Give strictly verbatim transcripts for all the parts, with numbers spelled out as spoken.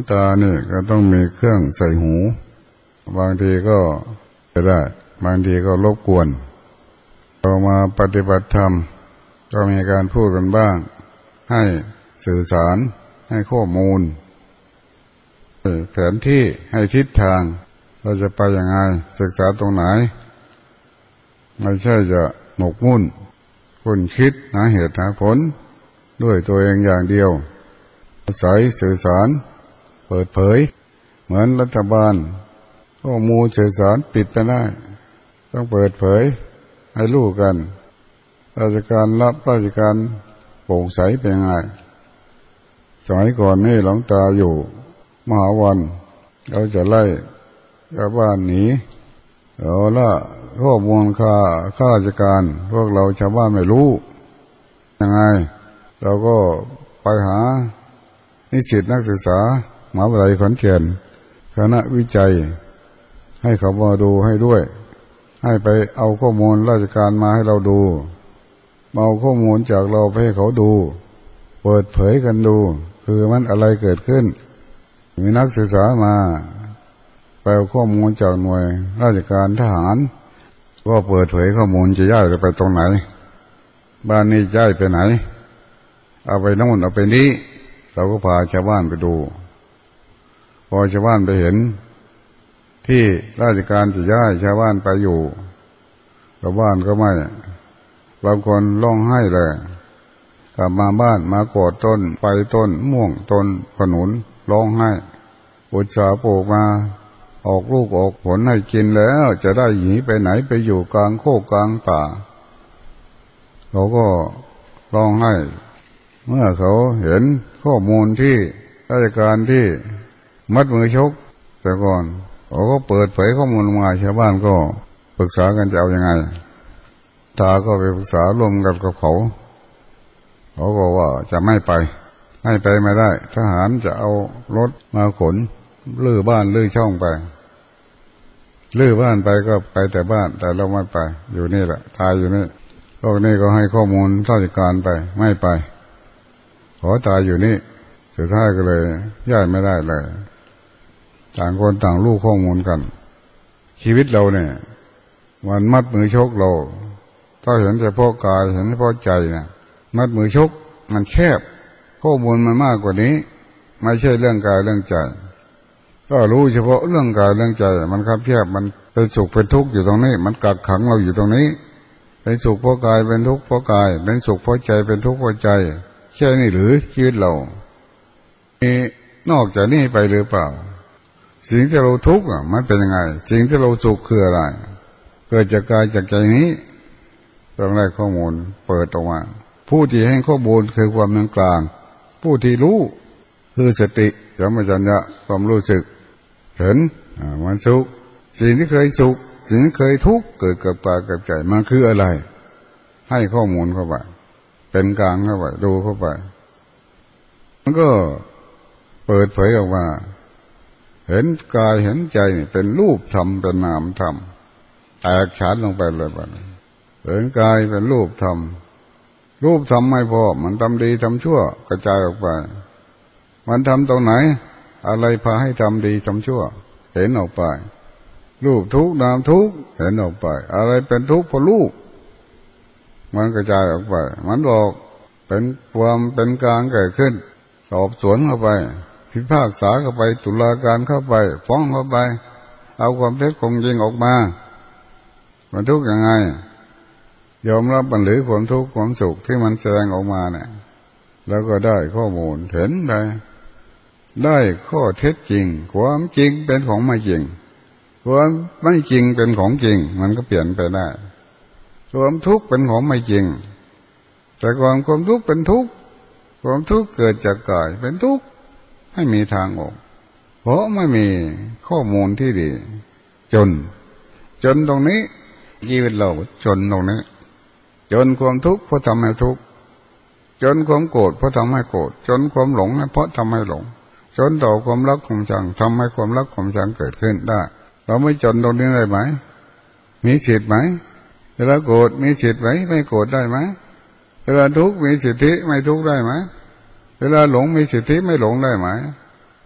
ตาเนี่ยก็ต้องมีเครื่องใส่หูบางทีก็จะได้บางทีก็รบกวนเรามาปฏิบัติธรรมก็มีการพูดกันบ้างให้สื่อสารให้ข้อมูลแผนที่ให้ทิศทางเราจะไปยังไงศึกษาตรงไหนไม่ใช่จะหมกมุ่นคุณคิดหาเหตุหาผลด้วยตัวเองอย่างเดียวอาศัยสื่อสารเปิดเผยเหมือนรัฐบาลข้อมูลสื่อสารปิดไม่ได้ต้องเปิดเผยให้รู้กันราชการรับราชการโปร่งใสเป็นไงสมัยก่อนนี่หลวงตาอยู่มหาวันเราจะไล่ชาวบ้านหนีเอาละข้อมูลค่าข้าราชการพวกเราชาวบ้านไม่รู้ยังไงเราก็ไปหานิสิตนักศึกษามหาวิทยาลัยขอนแก่นคณะวิจัยให้เขามาดูให้ด้วยให้ไปเอาข้อมูลราชการมาให้เราดูเอาข้อมูลจากเราไปให้เขาดูเปิดเผยกันดูคือมันอะไรเกิดขึ้นมีนักศึกษามาไปเอาข้อมูลจากหน่วยราชการทหารก็เปิดเผยข้อมูลจะย้ายไปตรงไหนบ้านนี้ย้ายไปไหนเอาไปโน่นเอาไปนี้เราก็พาชาวบ้านไปดูพอชาวบ้านไปเห็นที่ราชการจะย้ายชาวบ้านไปอยู่ชาวบ้านก็ไม่บางคนร้องไห้เลยกลับมาบ้านมากอดต้นไปต้นม่วงต้นขนุนร้องไห้อุตสาห์ปลูกมาออกลูกออกผลให้กินแล้วจะได้หนีไปไหนไปอยู่กลางโคกกลางป่าเขาก็ร้องไห้เมื่อเขาเห็นข้อมูลที่ราชการที่มัดมือชกแต่ก่อนเขาก็เปิดเผยข้อมูลมาชาวบ้านก็ปรึกษากันจะเอายังไงตาก็ไปปรึกษาร่วมกันกับเขาเขาก็ว่าจะไม่ไปไม่ไปไม่ได้ทหารจะเอารถมาขนลื้อบ้านลื้อช่องไปลื้อบ้านไปก็ไปแต่บ้านแต่เราไม่ไปอยู่นี่แหละตายอยู่นี่พวกนี้ก็ให้ข้อมูลราชการไปไม่ไปขอตายอยู่นี่สุดท้ายก็เลยย้ายไม่ได้เลยต่างคนต่างรู้ข้อมูลกันชีวิตเราเนี่ยมันมัดมือชกเราถ้าเห็นเฉพาะกายเห็นเฉพาะใจเนี่ยมัดมือชกมันแคบข้อมูลมันมากกว่านี้ไม่ใช่เรื่องกายเรื่องใจก็รู้เฉพาะเรื่องกายเรื่องใจมันคับแคบมันเป็นสุขเป็นทุกข์อยู่ตรงนี้มันกักขังเราอยู่ตรงนี้เป็นสุขเพราะกายเป็นทุกข์เพราะกายเป็นสุขเพราะใจเป็นทุกข์เพราะใจแค่นี้หรือชีวิตเรามีนอกจากนี้ไปหรือเปล่าสิ่งที่เราทุกข์อ่ะมันเป็นยังไงสิ่งที่เราสุขคืออะไรเกิดจากกายจากใจนี้ต้องได้ข้อมูลเปิดออกมาผู้ที่ให้ข้อมูลคือความเป็นกลางผู้ที่รู้คือสติสัมปชัญญะความรู้สึกเห็นมันสุขสิ่งที่เคยสุขสิ่งที่เคยทุกข์เกิดกับกายกับใจมันคืออะไรให้ข้อมูลเข้าไปเป็นกลางเข้าไปดูเข้าไปมันก็เปิดเผยออกมาเห็นกายเห็นใจเป็นรูปธรรมเป็นนามธรรมแตกฉานลงไปเลยบ้างเห็นกายเป็นรูปธรรมรูปธรรมไม่พอมันทำดีทำชั่วกระจายออกไปมันทำตรงไหนอะไรพาให้ทำดีทำชั่วเห็นออกไปรูปทุกข์นามทุกข์เห็นออกไปอะไรเป็นทุกข์เพราะรูปมันกระจายออกไปมันบอกเป็นความเป็นกลางเกิดขึ้นสอบสวนเข้าไปพิพากษาเข้าไปตุลาการเข้าไปฟ้องเข้าไปเอาความเท็จความจริงออกมามันทุกข์ยังไงยอมรับมันหรือความทุกข์ความสุขที่มันแสดงออกมาเนี่ยแล้วก็ได้ข้อมูลเห็นไปได้ข้อเท็จจริงความจริงเป็นของไม่จริงความไม่จริงเป็นของจริงมันก็เปลี่ยนไปได้ความทุกข์เป็นของไม่จริงแต่ก่อนความทุกข์เป็นทุกข์ความทุกข์เกิดจากกายเป็นทุกข์ไม่มีทางออกเพราะไม่มีข้อมูลที่ดีจนจนตรงนี้ชีวิตเราจนตรงนี้จนความทุกข์เพราะทำให้ทุกข์จนความโกรธเพราะทำให้โกรธจนความหลงเพราะทำให้หลงจนต่อความรักความชังทำให้ความรักความชังเกิดขึ้นได้เราไม่จนตรงนี้ได้ไหมมีสิทธิ์ไหมเวลาโกรธมีสิทธิ์ไหมไม่โกรธได้ไหมเวลาทุกข์มีสิทธิไม่ทุกข์ได้ไหมเวลาหลงมีสิทธิไม่หลงได้ไหม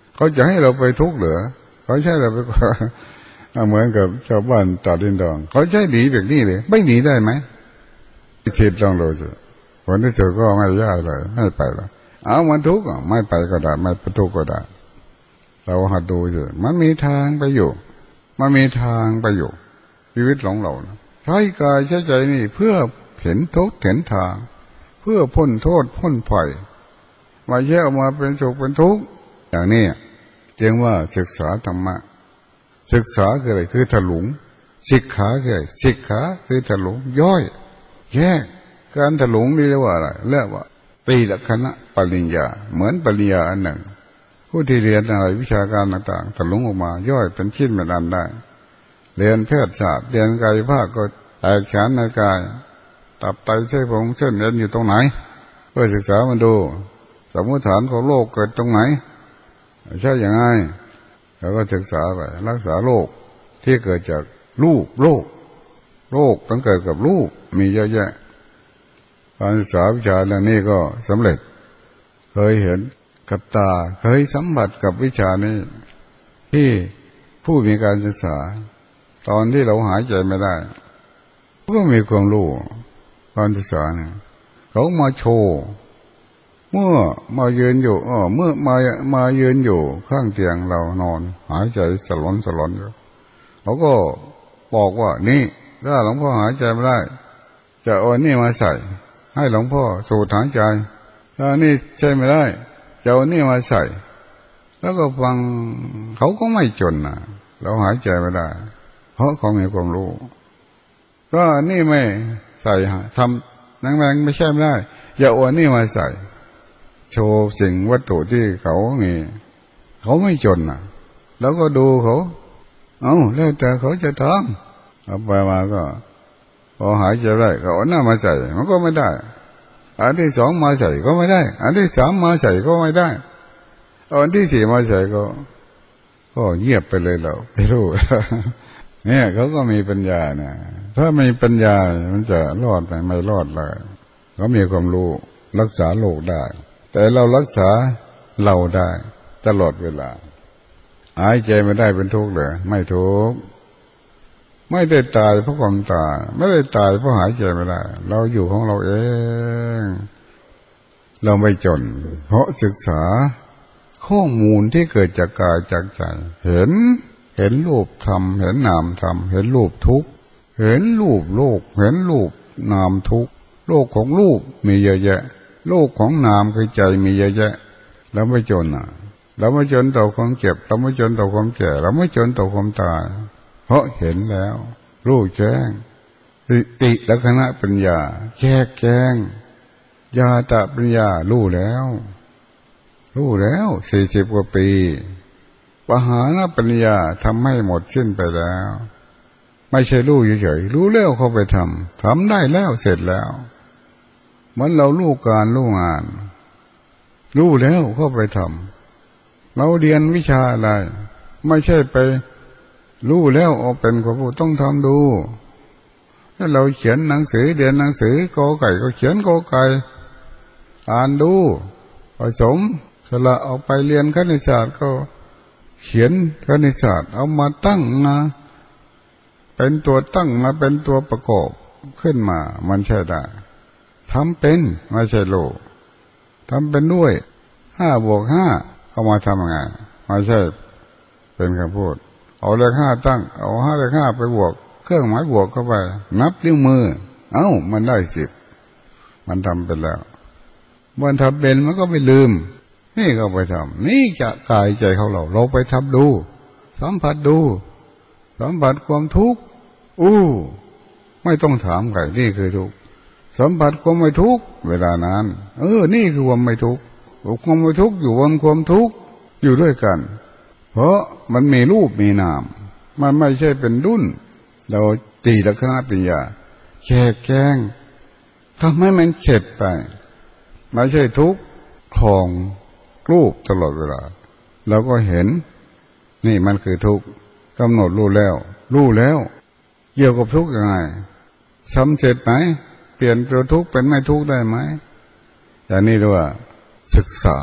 เขาจะให้เราไปทุกข์เหรอเขาใช่เราไปเหมือนกับชาวบ้านตาดินดองเขาใช่หนีแบบนี้เลยไม่หนีได้ไหมคิดลองดูสิผลที่สุดก็ไม่ยากเลยไม่ไปหรอกเอามันทุกข์ไม่ไปก็ได้ไม่ไปทุกข์ก็ได้เราหัดดูสิมันมีทางไปอยู่มันมีทางไปอยู่ชีวิตของเราใช้กายใช้ใจนี่เพื่อเห็นทุกข์เห็นทางเพื่อพ้นโทษพ้นภัยมาแยกออกมาเป็นสุขเป็นทุกข์อย่างนี้จึงว่าศึกษาธรรมะศึกษาคืออะไรคือถลุงศิกขาคืออะไรศิกขาคือถลุงย่อยแยกการถลุงนี่เรียกว่าอะไรเรียกว่าตีละคณะปริญญาเหมือนปริญญาอันหนึ่งผู้ที่เรียนอะไรวิชาการต่างๆถลุงออกมาย่อยเป็นชิ้นเป็นอันได้เรียนแพทยศาสตร์เรียนกายภาพก็แตกฉานในกายตับไตเส้นผมเส้นเอ็นอยู่ตรงไหนเพื่อศึกษามันดูสมมติฐานของโรคเกิดตรงไหนใช่อย่างไรแล้วก็ศึกษาไปรักษาโรคที่เกิดจากรูปโรคโรคต้องเกิดกับรูปมีเยอะแยะการศึกษาวิชาเรื่องนี้ก็สำเร็จเคยเห็นกับตาเคยสัมผัสกับวิชานี้ที่ผู้มีการศึกษาตอนที่เราหายใจไม่ได้ก็มีความรู้การศึกษาเนี่ยเขามาโชว์เมื่อมายืนอยู่เออเมื่อมามายืนอยู่ข้างเตียงเรานอนหายใจสลอนสลอนอยู่เขาก็บอกว่านี่ถ้าหลวงพ่อหายใจไม่ได้จะเอานี่มาใส่ให้หลวงพ่อสูดหายใจถ้านี่ใช่ไม่ได้จะเอานี่มาใส่แล้วก็ฟังเขาก็ไม่จนนะเราหายใจไม่ได้เพราะเขามีความรู้ก็นี่ไม่ใส่ทำนั่งแรงไม่ใช่ไม่ได้อย่าเอานี่มาใส่โชว์สิ่งวัตถุที่เขามีเขาไม่จนนะแล้วก็ดูเขาเอาแล้วแต่เขาจะทำเอาไปมาก็พอหายใจได้เขาเอาหน้ามาใส่มันก็ไม่ได้อันที่สองมาใส่ก็ไม่ได้อันที่สามมาใส่ก็ไม่ได้อันที่สี่มาใส่ก็ก็เงียบไปเลยเราไม่รู้เนี่ยเขาก็มีปัญญานะถ้าไม่มีปัญญามันจะรอดไหมไม่รอดเลยเขามีความรู้รักษาโรคได้แต่เรารักษาเราได้ตลอดเวลาหายใจไม่ได้เป็นทุกข์เลยไม่ทุกข์ไม่ได้ตายเพราะความตายไม่ได้ตายเพราะหายใจไม่ได้เราอยู่ของเราเองเราไม่จนเพราะศึกษาข้อมูลที่เกิดจากกายจากใจเห็นเห็นรูปธรรมเห็นนามธรรมเห็นรูปทุกข์เห็นรูปโลกเห็นรูปนามทุกข์โลกของรูปมีเยอะแยะโลกของนามคือใจมีเยอะแยะเราไม่จนอ่ะเราไม่จนต่อความเจ็บเราไม่จนต่อความแก่เราไม่จนต่อความตายเพราะเห็นแล้วรู้แจ้งติลักษณะปัญญาแจกแจงญาตปัญญารู้แล้วรู้แล้วสี่สิบกว่าปีปหานปัญญาทำให้หมดสิ้นไปแล้วไม่ใช่รู้เฉยๆรู้แล้วเข้าไปทำทำได้แล้วเสร็จแล้วเหมือนเรารู้การรู้งานรู้แล้วเข้าไปทำเราเรียนวิชาอะไรไม่ใช่ไปรู้แล้วเอาเป็นความรู้ต้องทำดูถ้าเราเขียนหนังสือเรียนหนังสือกอไก่ก็เขียนกอไก่อ่านดูผสมสละเอาไปเรียนคณิตศาสตร์ก็เขียนคณิตศาสตร์เอามาตั้งมาเป็นตัวตั้งมาเป็นตัวประกอบขึ้นมามันใช่ได้ทำเป็นไม่ใช่โลกทำเป็นด้วยห้าบวกห้าเอามาทำยังไงไม่ใช่เป็นคำพูดเอาเลขห้าตั้งเอาห้าเลขห้าไปบวกเครื่องหมายบวกเข้าไปนับนิ้วมือเอ้ามันได้สิบมันทำเป็นแล้วมันทำเป็นมันก็ไม่ลืมนี่ก็ไปทำนี่จะกายใจของเราเราไปทำดูสัมผัสดูสัมผัสความทุกข์อู้ไม่ต้องถามใครนี่คือทุกข์สัมผัสความไม่ทุกข์เวลานั้นเออนี่คือความไม่ทุกข์ความไม่ทุกข์อยู่บนความทุกข์อยู่ด้วยกันเพราะมันมีรูปมีนามมันไม่ใช่เป็นดุ้นเราตีลักษณะปัญญาแค่แกงทำให้มันเสร็จไปไม่ใช่ทุกข์คลองรูปตลอดเวลาเราก็เห็นนี่มันคือทุกข์กำหนดรู้แล้วรู้แล้วเกี่ยวกับทุกข์ยังไงสำเร็จไหมเปลี่ยนตัวทุกข์เป็นไม่ทุกข์ได้ไหมอย่างนี้เรียกว่าศึกษา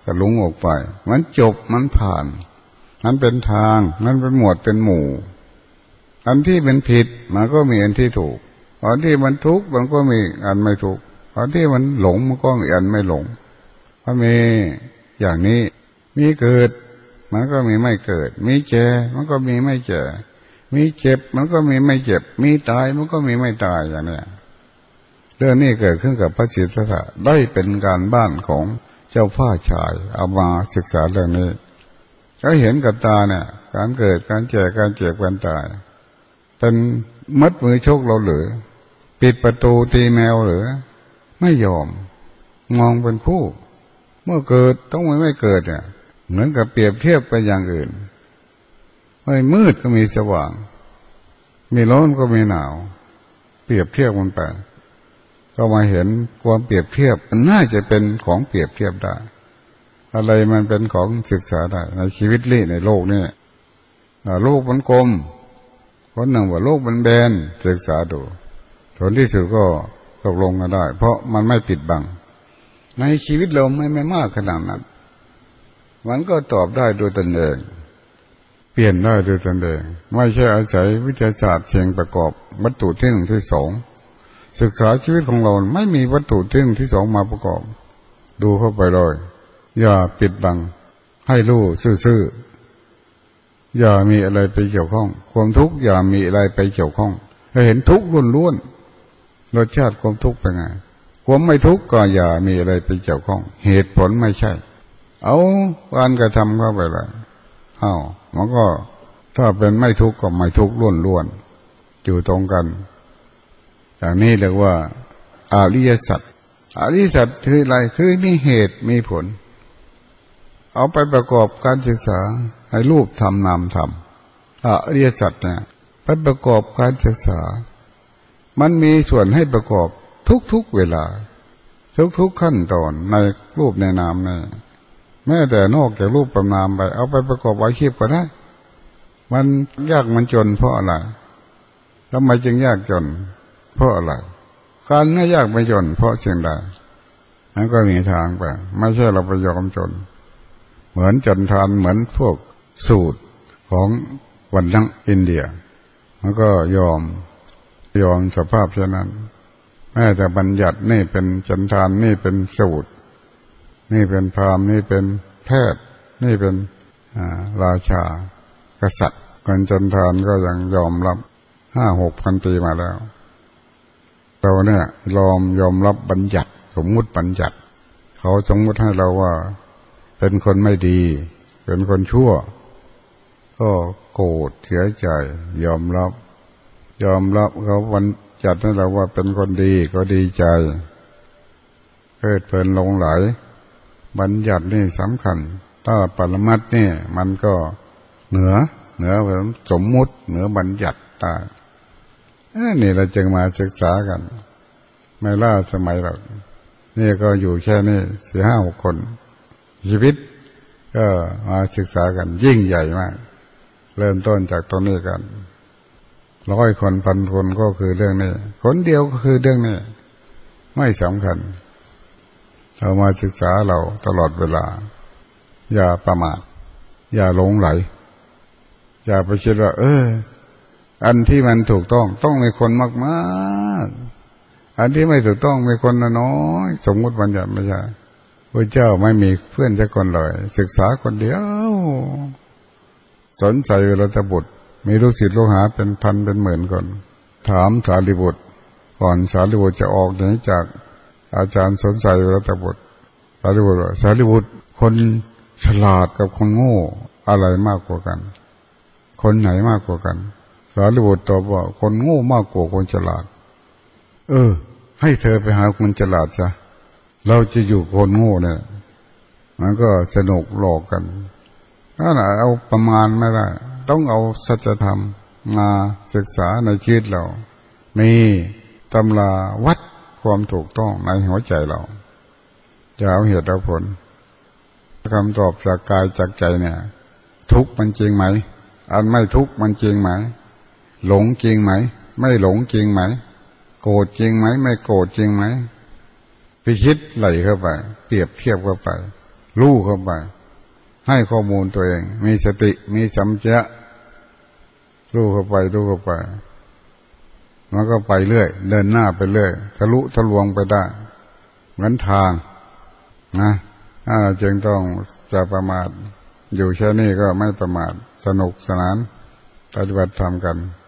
ก็หลงออกไปมันจบมันผ่านมันเป็นทางมันเป็นหมวดเป็นหมู่อันที่เป็นผิดมันก็มีอันที่ถูกอันที่มันทุกข์มันก็มีอันไม่ทุกข์อันที่มันหลงมันก็มีอันไม่หลงเพราะมีอย่างนี้มีเกิดมันก็มีไม่เกิดมีแก่มันก็มีไม่แก่มีเจ็บมันก็มีไม่เจ็บมีตายมันก็มีไม่ตายอย่างนี้เรื่องนี้เกิดขึ้นกับพระสิทธัตถะได้เป็นการบ้านของเจ้าพ่อชายเอามาศึกษาเรื่องนี้ก็เห็นกับตาเนี่ยการเกิดการแก่การเจ็บการตายเป็นมัดมือชกเราหรือปิดประตูตีแมวหรือไม่ยอมมองเป็นคู่เมื่อเกิดต้องไม่ไม่เกิดเนี่ยเหมือนกับเปรียบเทียบไปอย่างอื่นไม่มืดก็มีสว่างมีร้อนก็มีหนาวเปรียบเทียบกันไปก็มาเห็นความเปรียบเทียบมันน่าจะเป็นของเปรียบเทียบได้อะไรมันเป็นของศึกษาได้ในชีวิตนี้ในโลกนี้โลกมันกลมคนหนึ่งว่าโลกมันแบนศึกษาดูผลที่สุดก็ตกลงกันได้เพราะมันไม่ปิดบังในชีวิตเราไม่ไม่มากขนาดนั้นมันก็ตอบได้โดยตนเองเปลี่ยนได้โดยตนเองไม่ใช่อาศัยวิทยาศาสตร์เชิงประกอบวัตถุที่หนึ่งที่สองศึกษาชีวิตของเราไม่มีวัตถุที่หนึ่งที่สองมาประกอบดูเข้าไปเลยอย่าปิดบังให้รู้ซื่อๆอย่ามีอะไรไปเกี่ยวข้องความทุกข์อย่ามีอะไรไปเกี่ยวข้องให้เห็นทุกข์ล้วนๆรสชาติความทุกข์เป็นไงความไม่ทุกข์ก็อย่ามีอะไรไปเกี่ยวข้องเหตุผลไม่ใช่เอาการกระทำเข้าไปเลยอ้าวมันก็ถ้าเป็นไม่ทุกข์ก็ไม่ทุกข์ล้วนๆอยู่ตรงกันอย่างนี้เรียกว่าอริยสัจอริยสัจคืออะไรคือมีเหตุมีผลเอาไปประกอบการศึกษาให้รูปธรรมนามธรรมอริยสัจเนี่ยไปประกอบการศึกษามันมีส่วนให้ประกอบทุกๆเวลาทุกๆขั้นตอนในรูปในนามเนี่ยแม้แต่นอกจากรูปประนามไปเอาไปประกอบอาชีพก็ได้มันยากมันจนเพราะอะไรทำไมจึงยากจนเพราะอะไรการไม่ยากไม่จนเพราะสิ่งใดนั้นก็มีทางไปไม่ใช่เราไปยอมจนเหมือนจนทานเหมือนพวกสูตรของวันนังอินเดียมันก็ยอมยอมสภาพเช่นนั้นแม้แต่บัญญัตินี่เป็นจนทานนี่เป็นสูตรนี่เป็นพราหมณ์นี่เป็นแพทย์นี่เป็นราชากษัตริย์คนจนทานก็ยังยอมรับห้าหกพันปีมาแล้วเราเนี่ยยอมยอมรับบัญญัติสมมุติบัญญัติเขาสมมุติให้เราว่าเป็นคนไม่ดีเป็นคนชั่วก็โกรธเสียใจยอมรับยอมรับเขาบัญญัติให้เราว่าเป็นคนดีก็ดีใจเพลิดเพลินหลงไหลบัญญัตินี่สำคัญถ้าปรมัตถ์นี่มันก็เหนือเหนือสมมุติเหนือบัญญัติตานี่เราจึงมาศึกษากันไม่ล่าสมัยหรอกนี่ก็อยู่แค่นี้สี่ห้าหกคนชีวิตก็มาศึกษากันยิ่งใหญ่มากเริ่มต้นจากตรงนี้กันร้อยคนพันคนก็คือเรื่องนี้คนเดียวก็คือเรื่องนี้ไม่สำคัญเรามาศึกษาเราตลอดเวลาอย่าประมาทอย่าหลงไหลอย่าไปคิดว่าเอออันที่มันถูกต้องต้องมีคนมากๆอันที่ไม่ถูกต้องมีคนน้อยสมมุติบัญญัติไม่ใช่พระเจ้าไม่มีเพื่อนสักคนเลยศึกษาคนเดียวสนใจรัตบุตรมีลูกศิษย์ลูกหาเป็นพันเป็นหมื่นคนถามสารีบุตรก่อนสารีบุตรจะออกหนีจากอาจารย์สนใจรัตบุตรสารีบุตรว่าสารีบุตรคนฉลาดกับคนโง่อะไรมากกว่ากันคนไหนมากกว่ากันสารีบุตรตอบว่าคนโง่มากกว่าคนฉลาดเออให้เธอไปหาคนฉลาดซะเราจะอยู่คนโง่เนี่ยมันก็สนุกหลอกกันถ้าเอาประมาณไม่ได้ต้องเอาสัจธรรมมาศึกษาในชีวิตเรามีตำราวัดความถูกต้องในหัวใจเราจะเอาเหตุเอาผลคำตอบจากกายจากใจเนี่ยทุกข์มันจริงไหมอันไม่ทุกข์มันจริงไหมหลงจริงไหมไม่หลงจริงไหมโกรธจริงไหมไม่โกรธจริงไหมพิชิตไหลเข้าไปเปรียบเทียบเข้าไปรู้เข้าไปให้ข้อมูลตัวเองมีสติมีสัมปชัญญะรู้เข้าไปรู้เข้าไปมันก็ไปเรื่อยเดินหน้าไปเรื่อยทะลุทะลวงไปได้เหมือนทางนะถ้าจึงต้องจะประมาทอยู่แค่นี้ก็ไม่ประมาทสนุกสนานปฏิบัติธรรมกัน